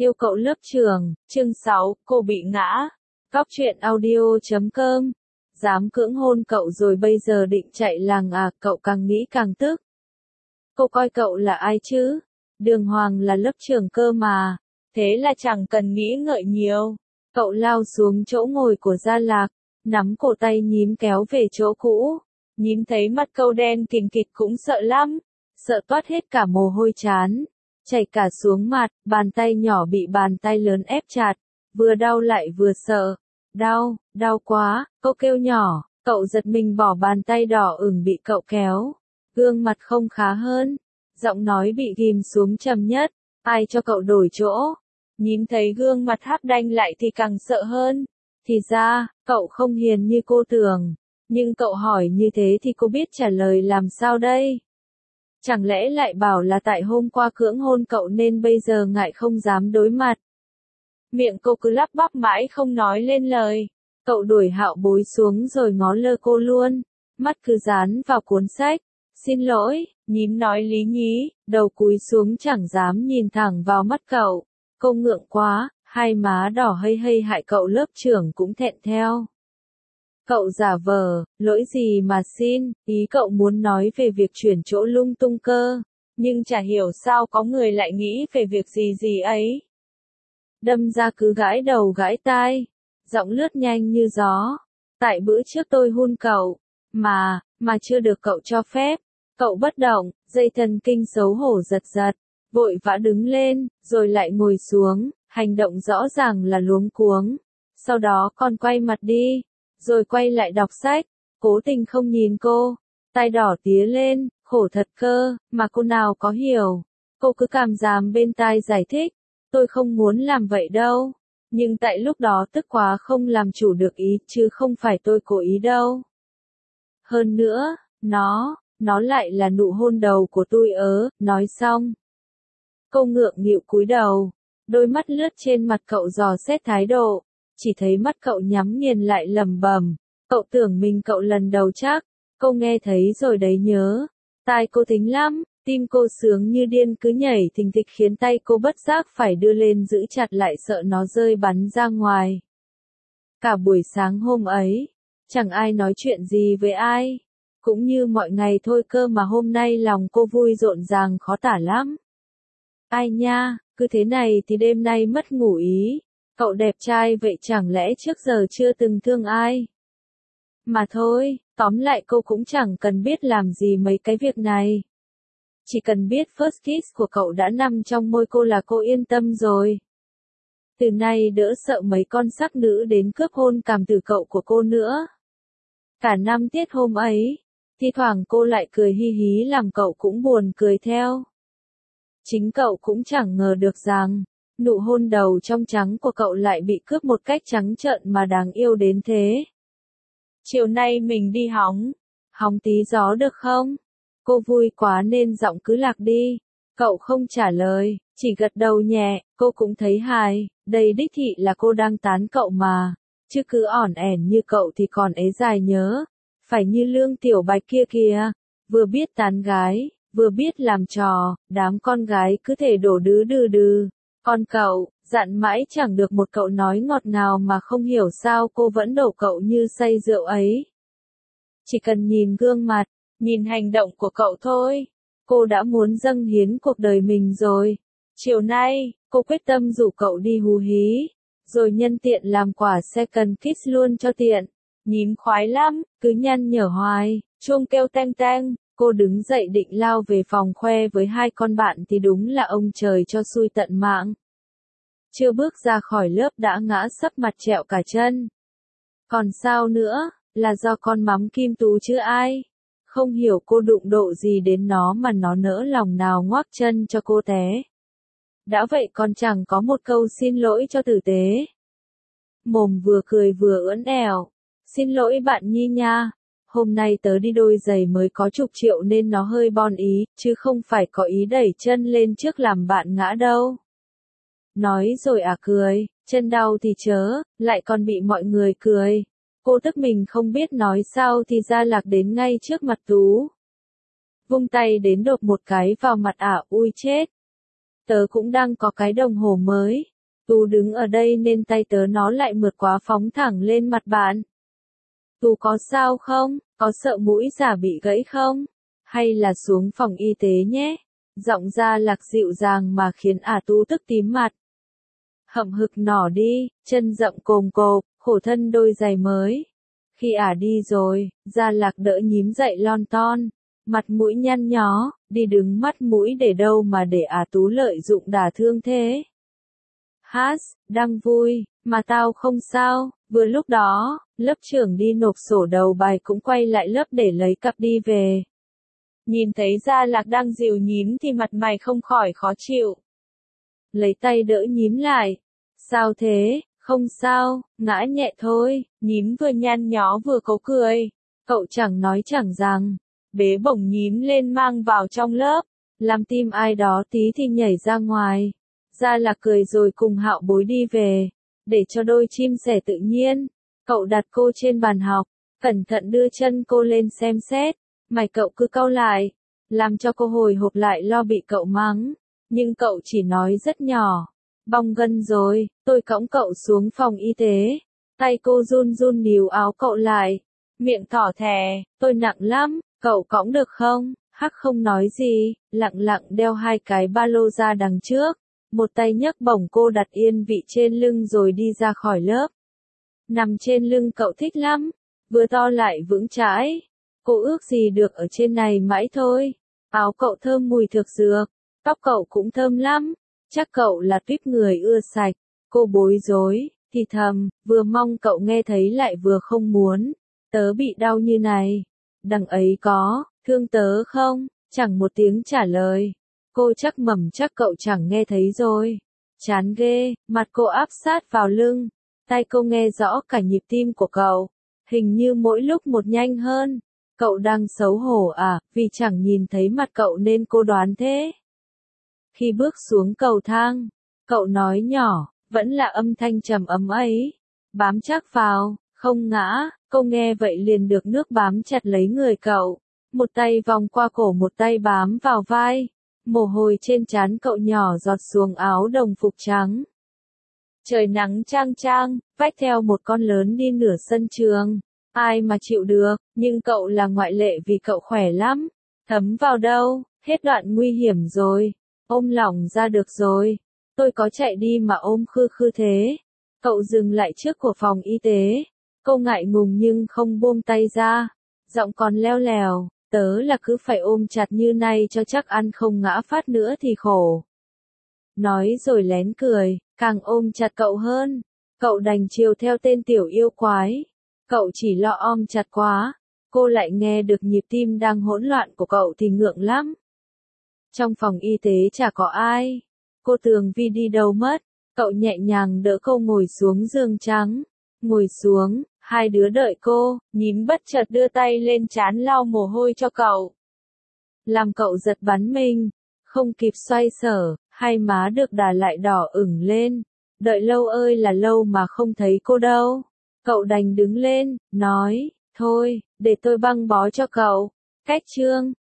Yêu cậu lớp trường, chương 6, cô bị ngã. Cóc truyện audio.com. Dám cưỡng hôn cậu rồi bây giờ định chạy làng à, cậu càng nghĩ càng tức. Cô coi cậu là ai chứ? Đường Hoàng là lớp trưởng cơ mà. Thế là chẳng cần nghĩ ngợi nhiều. Cậu lao xuống chỗ ngồi của Gia Lạc, nắm cổ tay nhím kéo về chỗ cũ. Nhím thấy mắt câu đen kình kịt cũng sợ lắm, sợ toát hết cả mồ hôi trán, chảy cả xuống mặt, bàn tay nhỏ bị bàn tay lớn ép chặt, vừa đau lại vừa sợ. Đau, đau quá, cô kêu nhỏ, cậu giật mình bỏ bàn tay đỏ ửng bị cậu kéo. Gương mặt không khá hơn, giọng nói bị ghim xuống trầm nhất, ai cho cậu đổi chỗ. Nhím thấy gương mặt hắc đanh lại thì càng sợ hơn. Thì ra, cậu không hiền như cô tưởng. Nhưng cậu hỏi như thế thì cô biết trả lời làm sao đây? Chẳng lẽ lại bảo là tại hôm qua cưỡng hôn cậu nên bây giờ ngại không dám đối mặt? Miệng cô cứ lắp bắp mãi không nói lên lời. Cậu đuổi Hạo Bối xuống rồi ngó lơ cô luôn. Mắt cứ dán vào cuốn sách. Xin lỗi, nhím nói lý nhí, đầu cúi xuống chẳng dám nhìn thẳng vào mắt cậu. Cô ngượng quá, hai má đỏ hây hây hại cậu lớp trưởng cũng thẹn theo. Cậu giả vờ, lỗi gì mà xin, ý cậu muốn nói về việc chuyển chỗ lung tung cơ, nhưng chả hiểu sao có người lại nghĩ về việc gì ấy. Đâm ra cứ gãi đầu gãi tai, giọng lướt nhanh như gió. Tại bữa trước tôi hôn cậu, mà chưa được cậu cho phép. Cậu bất động, dây thần kinh xấu hổ giật giật, vội vã đứng lên, rồi lại ngồi xuống, hành động rõ ràng là luống cuống. Sau đó con quay mặt đi, rồi quay lại đọc sách, cố tình không nhìn cô, tai đỏ tía lên, khổ thật cơ, mà cô nào có hiểu. Cô cứ càm ràm bên tai giải thích, tôi không muốn làm vậy đâu, nhưng tại lúc đó tức quá không làm chủ được ý, chứ không phải tôi cố ý đâu. Hơn nữa, nó lại là nụ hôn đầu của tôi nói xong. Cô ngượng nghịu cúi đầu, đôi mắt lướt trên mặt cậu dò xét thái độ, chỉ thấy mắt cậu nhắm nghiền lại lẩm bẩm, cậu tưởng mình cậu lần đầu chắc, cô nghe thấy rồi đấy nhớ. Tai cô thính lắm, tim cô sướng như điên cứ nhảy thình thịch khiến tay cô bất giác phải đưa lên giữ chặt lại sợ nó rơi bắn ra ngoài. Cả buổi sáng hôm ấy, chẳng ai nói chuyện gì với ai, cũng như mọi ngày thôi cơ mà hôm nay lòng cô vui rộn ràng khó tả lắm. Ai nha, cứ thế này thì đêm nay mất ngủ ý. Cậu đẹp trai vậy chẳng lẽ trước giờ chưa từng thương ai? Mà thôi, tóm lại cô cũng chẳng cần biết làm gì mấy cái việc này. Chỉ cần biết first kiss của cậu đã nằm trong môi cô là cô yên tâm rồi. Từ nay đỡ sợ mấy con sắc nữ đến cướp hôn cảm tử cậu của cô nữa. Cả năm tiết hôm ấy, thi thoảng cô lại cười hi hí làm cậu cũng buồn cười theo. Chính cậu cũng chẳng ngờ được rằng, nụ hôn đầu trong trắng của cậu lại bị cướp một cách trắng trợn mà đáng yêu đến thế. Chiều nay mình đi hóng tí gió được không? Cô vui quá nên giọng cứ lạc đi. Cậu không trả lời, chỉ gật đầu nhẹ, cô cũng thấy hài, đây đích thị là cô đang tán cậu mà. Chứ cứ ỏn ẻn như cậu thì còn ế dài nhớ. Phải như Lương Tiểu Bạch kia kìa, vừa biết tán gái, vừa biết làm trò, đám con gái cứ thể đổ đứ. Còn cậu, dặn mãi chẳng được một cậu nói ngọt ngào mà không hiểu sao cô vẫn đổ cậu như say rượu ấy. Chỉ cần nhìn gương mặt, nhìn hành động của cậu thôi, cô đã muốn dâng hiến cuộc đời mình rồi. Chiều nay, cô quyết tâm rủ cậu đi hú hí, rồi nhân tiện làm quả second kiss luôn cho tiện. Nhím khoái lắm, cứ nhăn nhở hoài, chuông kêu teng teng. Cô đứng dậy định lao về phòng khoe với hai con bạn thì đúng là ông trời cho xui tận mạng. Chưa bước ra khỏi lớp đã ngã sấp mặt trẹo cả chân. Còn sao nữa, là do con mắm Kim Tú chứ ai. Không hiểu cô đụng độ gì đến nó mà nó nỡ lòng nào ngoác chân cho cô té. Đã vậy còn chẳng có một câu xin lỗi cho tử tế. Mồm vừa cười vừa ưỡn ẻo. Xin lỗi bạn Nhi nha. Hôm nay tớ đi đôi giày mới có chục triệu nên nó hơi bon ý, chứ không phải có ý đẩy chân lên trước làm bạn ngã đâu. Nói rồi cười, chân đau thì chớ, lại còn bị mọi người cười. Cô tức mình không biết nói sao thì Gia Lạc đến ngay trước mặt Tú. Vung tay đến đột một cái vào mặt ui chết. Tớ cũng đang có cái đồng hồ mới, Tú đứng ở đây nên tay tớ nó lại mượt quá phóng thẳng lên mặt bạn. Tú có sao không? Có sợ mũi giả bị gãy không? Hay là xuống phòng y tế nhé? Giọng Gia Lạc dịu dàng mà khiến Tú tức tím mặt. Hậm hực nỏ đi, chân rộng cồm cộp, khổ thân đôi giày mới. Khi đi rồi, Gia Lạc đỡ nhím dậy lon ton, mặt mũi nhăn nhó, đi đứng mắt mũi để đâu mà để Tú lợi dụng đả thương thế. Đang vui, mà tao không sao. Vừa lúc đó, lớp trưởng đi nộp sổ đầu bài cũng quay lại lớp để lấy cặp đi về. Nhìn thấy Gia Lạc đang dìu nhím thì mặt mày không khỏi khó chịu. Lấy tay đỡ nhím lại. Sao thế? Không sao, ngã nhẹ thôi. Nhím vừa nhăn nhó vừa cố cười. Cậu chẳng nói chẳng rằng, bế bổng nhím lên mang vào trong lớp, làm tim ai đó tí thì nhảy ra ngoài. Gia Lạc cười rồi cùng Hạo Bối đi về, để cho đôi chim sẻ tự nhiên. Cậu đặt cô trên bàn học, cẩn thận đưa chân cô lên xem xét, mày cậu cứ cau lại, làm cho cô hồi hộp lại lo bị cậu mắng. Nhưng cậu chỉ nói rất nhỏ, bong gân rồi, tôi cõng cậu xuống phòng y tế. Tay cô run run níu áo cậu lại, miệng thỏ thè, tôi nặng lắm, cậu cõng được không? Hắc không nói gì, lặng lặng đeo hai cái ba lô ra đằng trước. Một tay nhấc bổng cô đặt yên vị trên lưng rồi đi ra khỏi lớp. Nằm trên lưng cậu thích lắm, vừa to lại vững chãi. Cô ước gì được ở trên này mãi thôi. Áo cậu thơm mùi thực dược, tóc cậu cũng thơm lắm. Chắc cậu là tuýp người ưa sạch. Cô bối rối, thì thầm, vừa mong cậu nghe thấy lại vừa không muốn. Tớ bị đau như này. Đằng ấy có, thương tớ không? Chẳng một tiếng trả lời. Cô chắc cậu chẳng nghe thấy rồi. Chán ghê, mặt cô áp sát vào lưng. Tai cô nghe rõ cả nhịp tim của cậu. Hình như mỗi lúc một nhanh hơn. Cậu đang xấu hổ vì chẳng nhìn thấy mặt cậu nên cô đoán thế. Khi bước xuống cầu thang, cậu nói nhỏ, vẫn là âm thanh trầm ấm ấy. Bám chắc vào, không ngã. Cô nghe vậy liền được nước bám chặt lấy người cậu. Một tay vòng qua cổ, một tay bám vào vai. Mồ hôi trên trán cậu nhỏ giọt xuống áo đồng phục trắng. Trời nắng chang chang, vách theo một con lớn đi nửa sân trường. Ai mà chịu được, nhưng cậu là ngoại lệ vì cậu khỏe lắm. Thấm vào đâu, hết đoạn nguy hiểm rồi. Ôm lỏng ra được rồi. Tôi có chạy đi mà ôm khư khư thế. Cậu dừng lại trước của phòng y tế. Cô ngại ngùng nhưng không buông tay ra. Giọng còn leo lèo. Tớ là cứ phải ôm chặt như này cho chắc ăn không ngã phát nữa thì khổ. Nói rồi lén cười, càng ôm chặt cậu hơn. Cậu đành chiều theo tên tiểu yêu quái. Cậu chỉ lo ôm chặt quá. Cô lại nghe được nhịp tim đang hỗn loạn của cậu thì ngượng lắm. Trong phòng y tế chả có ai. Cô Tường Vi đi đâu mất. Cậu nhẹ nhàng đỡ cô ngồi xuống giường trắng. Ngồi xuống. Hai đứa đợi cô, nhím bất chợt đưa tay lên trán lau mồ hôi cho cậu. Làm cậu giật bắn mình, không kịp xoay sở, hai má được đà lại đỏ ửng lên. Đợi lâu ơi là lâu mà không thấy cô đâu. Cậu đành đứng lên, nói, thôi, để tôi băng bó cho cậu. Cách chương